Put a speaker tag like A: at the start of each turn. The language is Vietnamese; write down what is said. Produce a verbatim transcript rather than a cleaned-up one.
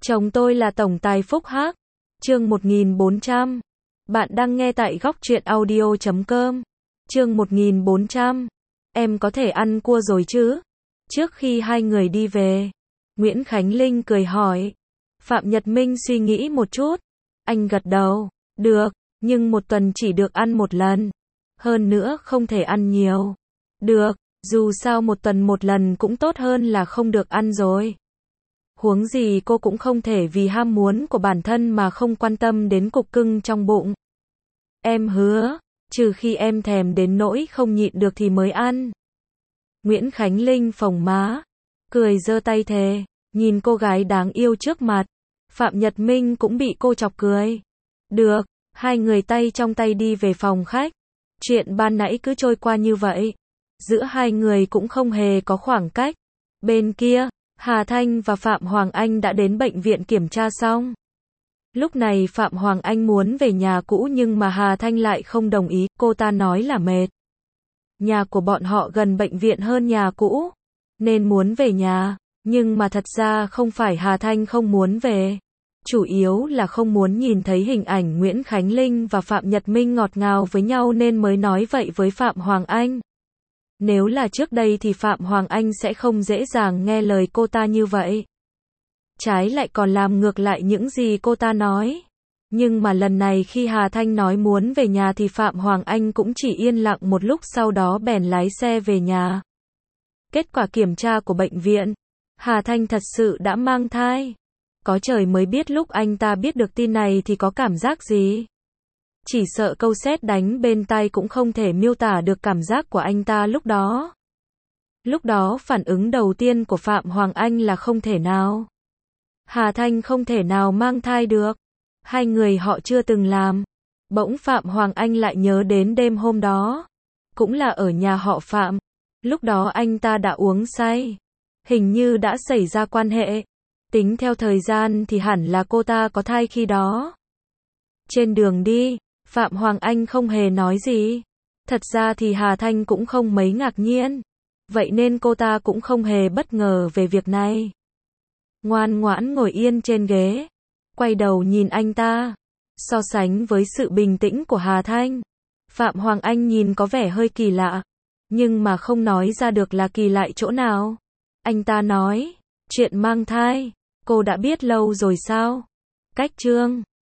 A: Chồng tôi là tổng tài Phúc Hắc. Chương một nghìn bốn trăm. Bạn đang nghe tại góc truyện audio chấm com. Chương một nghìn bốn trăm. Em có thể ăn cua rồi chứ? Trước khi hai người đi về, Nguyễn Khánh Linh cười hỏi. Phạm Nhật Minh suy nghĩ một chút. Anh gật đầu. Được, nhưng một tuần chỉ được ăn một lần. Hơn nữa không thể ăn nhiều. Được, dù sao một tuần một lần cũng tốt hơn là không được ăn rồi. Huống gì cô cũng không thể vì ham muốn của bản thân mà không quan tâm đến cục cưng trong bụng. Em hứa, trừ khi em thèm đến nỗi không nhịn được thì mới ăn. Nguyễn Khánh Linh phồng má, cười giơ tay thề, nhìn cô gái đáng yêu trước mặt. Phạm Nhật Minh cũng bị cô chọc cười. Được, hai người tay trong tay đi về phòng khách. Chuyện ban nãy cứ trôi qua như vậy. Giữa hai người cũng không hề có khoảng cách. Bên kia, Hà Thanh và Phạm Hoàng Anh đã đến bệnh viện kiểm tra xong. Lúc này Phạm Hoàng Anh muốn về nhà cũ nhưng mà Hà Thanh lại không đồng ý, cô ta nói là mệt. Nhà của bọn họ gần bệnh viện hơn nhà cũ, nên muốn về nhà, nhưng mà thật ra không phải Hà Thanh không muốn về. Chủ yếu là không muốn nhìn thấy hình ảnh Nguyễn Khánh Linh và Phạm Nhật Minh ngọt ngào với nhau nên mới nói vậy với Phạm Hoàng Anh. Nếu là trước đây thì Phạm Hoàng Anh sẽ không dễ dàng nghe lời cô ta như vậy. Trái lại còn làm ngược lại những gì cô ta nói. Nhưng mà lần này khi Hà Thanh nói muốn về nhà thì Phạm Hoàng Anh cũng chỉ yên lặng một lúc sau đó bèn lái xe về nhà. Kết quả kiểm tra của bệnh viện, Hà Thanh thật sự đã mang thai. Có trời mới biết lúc anh ta biết được tin này thì có cảm giác gì. Chỉ sợ câu sét đánh bên tai cũng không thể miêu tả được cảm giác của anh ta lúc đó. Lúc đó phản ứng đầu tiên của Phạm Hoàng Anh là không thể nào. Hà Thanh không thể nào mang thai được. Hai người họ chưa từng làm. Bỗng Phạm Hoàng Anh lại nhớ đến đêm hôm đó. Cũng là ở nhà họ Phạm. Lúc đó anh ta đã uống say. Hình như đã xảy ra quan hệ. Tính theo thời gian thì hẳn là cô ta có thai khi đó. Trên đường đi, Phạm Hoàng Anh không hề nói gì. Thật ra thì Hà Thanh cũng không mấy ngạc nhiên. Vậy nên cô ta cũng không hề bất ngờ về việc này. Ngoan ngoãn ngồi yên trên ghế. Quay đầu nhìn anh ta. So sánh với sự bình tĩnh của Hà Thanh, Phạm Hoàng Anh nhìn có vẻ hơi kỳ lạ. Nhưng mà không nói ra được là kỳ lạ chỗ nào. Anh ta nói, chuyện mang thai, cô đã biết lâu rồi sao? Cách chương